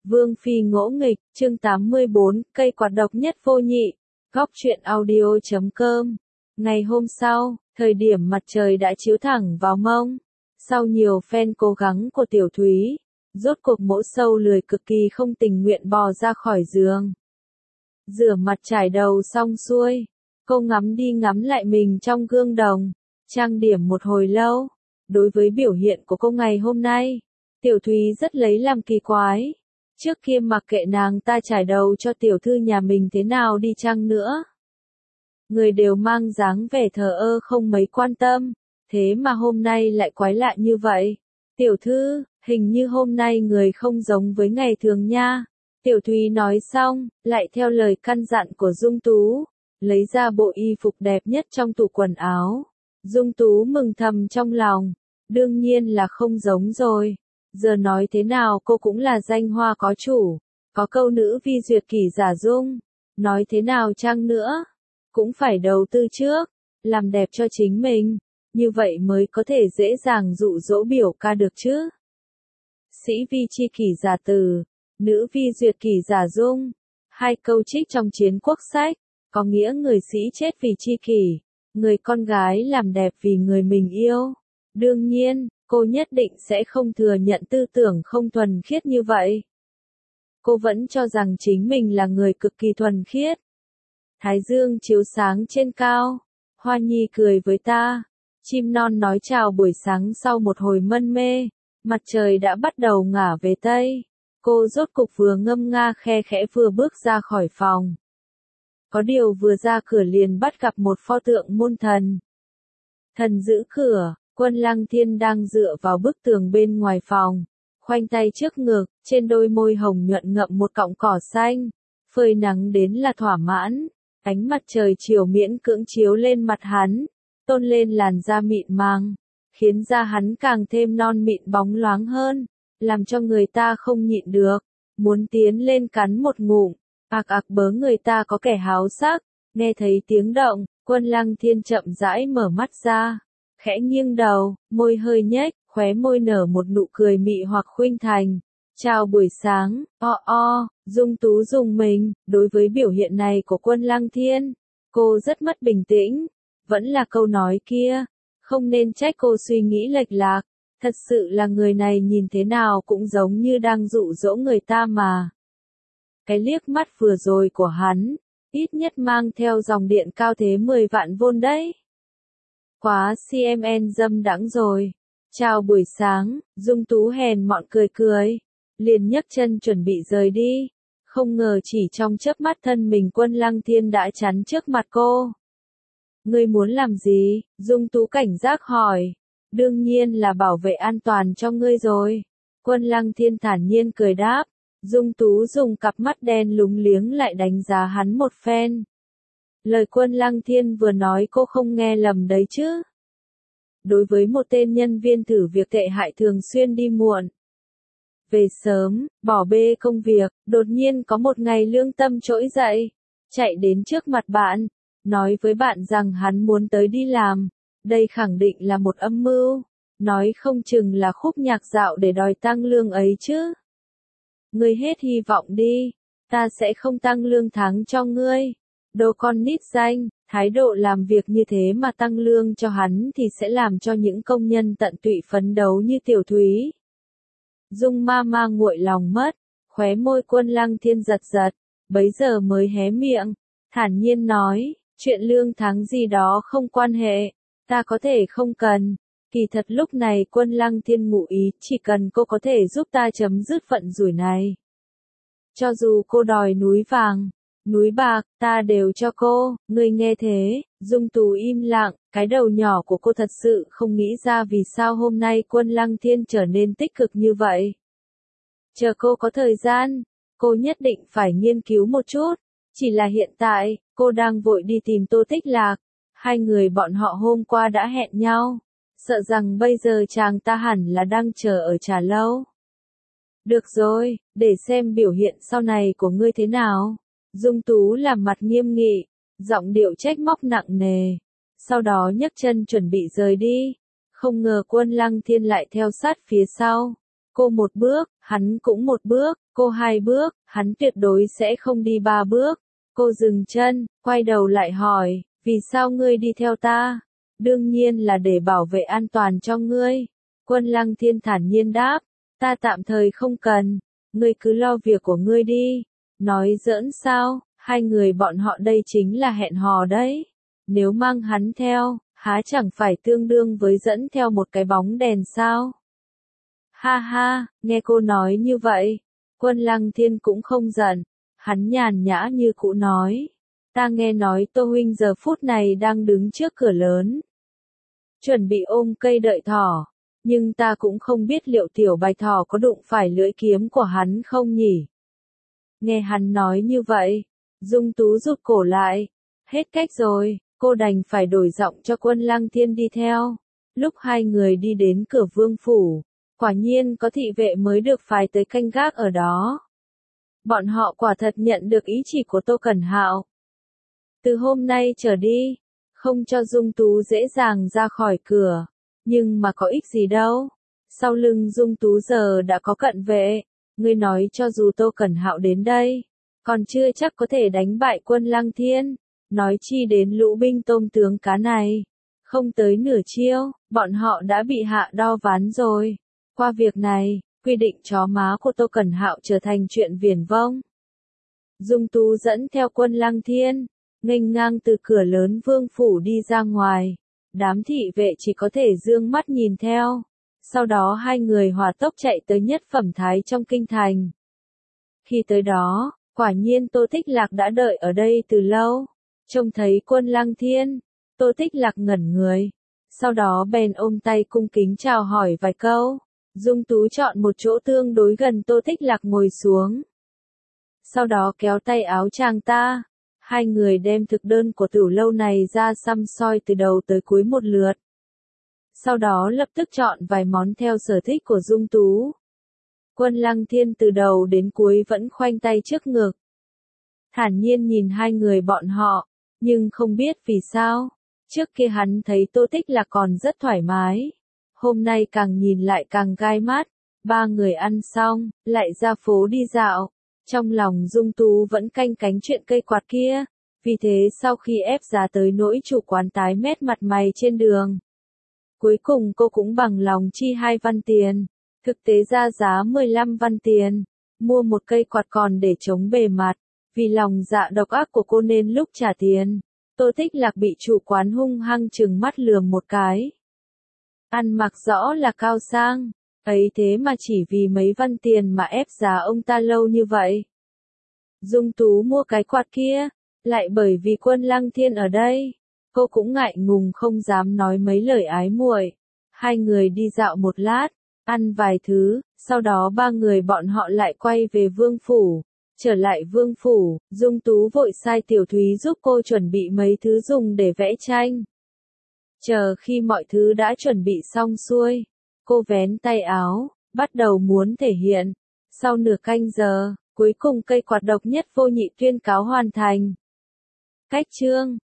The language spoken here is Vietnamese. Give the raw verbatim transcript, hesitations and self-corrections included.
Vương Phi ngỗ nghịch, chương tám mươi bốn, cây quạt độc nhất vô nhị, góc truyện audio chấm com. Ngày hôm sau, thời điểm mặt trời đã chiếu thẳng vào mông. Sau nhiều phen cố gắng của Tiểu Thúy, rốt cuộc Mỗ Sâu lười cực kỳ không tình nguyện bò ra khỏi giường. Rửa mặt trải đầu xong xuôi, cô ngắm đi ngắm lại mình trong gương đồng, trang điểm một hồi lâu. Đối với biểu hiện của cô ngày hôm nay, Tiểu Thúy rất lấy làm kỳ quái. Trước kia mặc kệ nàng ta trải đầu cho tiểu thư nhà mình thế nào đi chăng nữa, người đều mang dáng vẻ thờ ơ không mấy quan tâm, thế mà hôm nay lại quái lạ như vậy. Tiểu thư, hình như hôm nay người không giống với ngày thường nha. Tiểu Thúy nói xong, lại theo lời căn dặn của Dung Tú, lấy ra bộ y phục đẹp nhất trong tủ quần áo. Dung Tú mừng thầm trong lòng, đương nhiên là không giống rồi. Giờ nói thế nào cô cũng là danh hoa có chủ, có câu nữ vi duyệt kỷ giả dung, nói thế nào chăng nữa, cũng phải đầu tư trước, làm đẹp cho chính mình, như vậy mới có thể dễ dàng dụ dỗ biểu ca được chứ. Sĩ vi chi kỷ giả từ, nữ vi duyệt kỷ giả dung, hai câu trích trong Chiến Quốc sách, có nghĩa người sĩ chết vì chi kỷ, người con gái làm đẹp vì người mình yêu. Đương nhiên, cô nhất định sẽ không thừa nhận tư tưởng không thuần khiết như vậy. Cô vẫn cho rằng chính mình là người cực kỳ thuần khiết. Thái dương chiếu sáng trên cao, Hoa Nhi cười với ta, chim non nói chào buổi sáng sau một hồi mân mê, mặt trời đã bắt đầu ngả về Tây. Cô rốt cục vừa ngâm nga khe khẽ vừa bước ra khỏi phòng. Có điều vừa ra cửa liền bắt gặp một pho tượng môn thần. Thần giữ cửa. Quân Lăng Thiên đang dựa vào bức tường bên ngoài phòng, khoanh tay trước ngực, trên đôi môi hồng nhuận ngậm một cọng cỏ xanh, phơi nắng đến là thỏa mãn, ánh mặt trời chiều miễn cưỡng chiếu lên mặt hắn, tôn lên làn da mịn màng, khiến da hắn càng thêm non mịn bóng loáng hơn, làm cho người ta không nhịn được, muốn tiến lên cắn một ngụm, ạc ạc bớ người ta có kẻ háo sắc. Nghe thấy tiếng động, Quân Lăng Thiên chậm rãi mở mắt ra. Khẽ nghiêng đầu, môi hơi nhếch, khóe môi nở một nụ cười mị hoặc khuynh thành. Chào buổi sáng, o o, Dung Tú dùng mình, đối với biểu hiện này của Quân Lăng Thiên, cô rất mất bình tĩnh, vẫn là câu nói kia, không nên trách cô suy nghĩ lệch lạc, thật sự là người này nhìn thế nào cũng giống như đang dụ dỗ người ta mà. Cái liếc mắt vừa rồi của hắn, ít nhất mang theo dòng điện cao thế mười vạn vôn đấy. Quá xê em en dâm đãng rồi. Chào buổi sáng, Dung Tú hèn mọn cười cười, liền nhấc chân chuẩn bị rời đi, không ngờ chỉ trong chớp mắt thân mình Quân Lăng Thiên đã chắn trước mặt cô. Ngươi muốn làm gì? Dung Tú cảnh giác hỏi. Đương nhiên là bảo vệ an toàn cho ngươi rồi. Quân Lăng Thiên thản nhiên cười đáp. Dung Tú dùng cặp mắt đen lúng liếng lại đánh giá hắn một phen. Lời Quân Lăng Thiên vừa nói cô không nghe lầm đấy chứ. Đối với một tên nhân viên thử việc tệ hại thường xuyên đi muộn, về sớm, bỏ bê công việc, đột nhiên có một ngày lương tâm trỗi dậy, chạy đến trước mặt bạn, nói với bạn rằng hắn muốn tới đi làm, đây khẳng định là một âm mưu, nói không chừng là khúc nhạc dạo để đòi tăng lương ấy chứ. Ngươi hết hy vọng đi, ta sẽ không tăng lương tháng cho ngươi. Đồ con nít danh, thái độ làm việc như thế mà tăng lương cho hắn thì sẽ làm cho những công nhân tận tụy phấn đấu như Tiểu Thúy. Dung ma ma nguội lòng mất, khóe môi Quân Lăng Thiên giật giật, bấy giờ mới hé miệng, thản nhiên nói, chuyện lương tháng gì đó không quan hệ, ta có thể không cần. Kỳ thật lúc này Quân Lăng Thiên ngụ ý, chỉ cần cô có thể giúp ta chấm dứt phận rủi này. Cho dù cô đòi núi vàng, núi bạc, ta đều cho cô. Ngươi nghe thế, Dung Tú im lặng, cái đầu nhỏ của cô thật sự không nghĩ ra vì sao hôm nay Quân Lăng Thiên trở nên tích cực như vậy. Chờ cô có thời gian, cô nhất định phải nghiên cứu một chút, chỉ là hiện tại, cô đang vội đi tìm Tô Tích Lạc, hai người bọn họ hôm qua đã hẹn nhau, sợ rằng bây giờ chàng ta hẳn là đang chờ ở trà lâu. Được rồi, để xem biểu hiện sau này của ngươi thế nào. Dung Tú làm mặt nghiêm nghị, giọng điệu trách móc nặng nề, sau đó nhấc chân chuẩn bị rời đi, không ngờ Quân Lăng Thiên lại theo sát phía sau, Cô một bước, hắn cũng một bước, cô hai bước, hắn tuyệt đối sẽ không đi ba bước. Cô dừng chân, quay đầu lại hỏi, vì sao ngươi đi theo ta? Đương nhiên là để bảo vệ an toàn cho ngươi. Quân Lăng Thiên thản nhiên đáp, ta tạm thời không cần, ngươi cứ lo việc của ngươi đi. Nói giỡn sao, hai người bọn họ đây chính là hẹn hò đấy. Nếu mang hắn theo, há chẳng phải tương đương với dẫn theo một cái bóng đèn sao? Ha ha, nghe cô nói như vậy, Quân Lăng Thiên cũng không giận, hắn nhàn nhã như cũ nói, ta nghe nói Tô huynh giờ phút này đang đứng trước cửa lớn, chuẩn bị ôm cây đợi thỏ, nhưng ta cũng không biết liệu tiểu bạch thỏ có đụng phải lưỡi kiếm của hắn không nhỉ. Nghe hắn nói như vậy, Dung Tú rụt cổ lại, hết cách rồi, cô đành phải đổi giọng cho Quân Lăng Thiên đi theo. Lúc hai người đi đến cửa vương phủ, quả nhiên có thị vệ mới được phái tới canh gác ở đó. Bọn họ quả thật nhận được ý chỉ của Tô Cẩn Hạo. Từ hôm nay trở đi, không cho Dung Tú dễ dàng ra khỏi cửa, nhưng mà có ích gì đâu. Sau lưng Dung Tú giờ đã có cận vệ, ngươi nói cho dù Tô Cẩn Hạo đến đây, còn chưa chắc có thể đánh bại Quân Lăng Thiên, nói chi đến lũ binh tôm tướng cá này. Không tới nửa chiêu, bọn họ đã bị hạ đo ván rồi. Qua việc này, quy định chó má của Tô Cẩn Hạo trở thành chuyện viển vông. Dung Tú dẫn theo Quân Lăng Thiên, nghênh ngang từ cửa lớn vương phủ đi ra ngoài. Đám thị vệ chỉ có thể dương mắt nhìn theo. Sau đó hai người hỏa tốc chạy tới nhất phẩm thái trong kinh thành. Khi tới đó, quả nhiên Tô Tích Lạc đã đợi ở đây từ lâu. Trông thấy Quân Lăng Thiên, Tô Tích Lạc ngẩn người. Sau đó bèn ôm tay cung kính chào hỏi vài câu. Dung Tú chọn một chỗ tương đối gần Tô Tích Lạc ngồi xuống. Sau đó kéo tay áo chàng ta. Hai người đem thực đơn của tửu lâu này ra xăm soi từ đầu tới cuối một lượt. Sau đó lập tức chọn vài món theo sở thích của Dung Tú. Quân Lăng Thiên từ đầu đến cuối vẫn khoanh tay trước ngực. Thản nhiên nhìn hai người bọn họ, nhưng không biết vì sao. Trước kia hắn thấy Tô Tích Lạc còn rất thoải mái. Hôm nay càng nhìn lại càng gai mắt. Ba người ăn xong, lại ra phố đi dạo. Trong lòng Dung Tú vẫn canh cánh chuyện cây quạt kia. Vì thế sau khi ép giá tới nỗi chủ quán tái mét mặt mày trên đường, cuối cùng cô cũng bằng lòng chi hai văn tiền. Thực tế ra giá mười lăm văn tiền. Mua một cây quạt còn để chống bề mặt. Vì lòng dạ độc ác của cô nên lúc trả tiền, Tô Tích Lạc bị chủ quán hung hăng trừng mắt lườm một cái. Ăn mặc rõ là cao sang, ấy thế mà chỉ vì mấy văn tiền mà ép giá ông ta lâu như vậy. Dung Tú mua cái quạt kia, lại bởi vì Quân Lăng Thiên ở đây, cô cũng ngại ngùng không dám nói mấy lời ái muội. Hai người đi dạo một lát, ăn vài thứ, sau đó ba người bọn họ lại quay về vương phủ. Trở lại vương phủ, Dung Tú vội sai Tiểu Thúy giúp cô chuẩn bị mấy thứ dùng để vẽ tranh. Chờ khi mọi thứ đã chuẩn bị xong xuôi, cô vén tay áo, bắt đầu muốn thể hiện. Sau nửa canh giờ, cuối cùng cây quạt độc nhất vô nhị tuyên cáo hoàn thành. Cách chương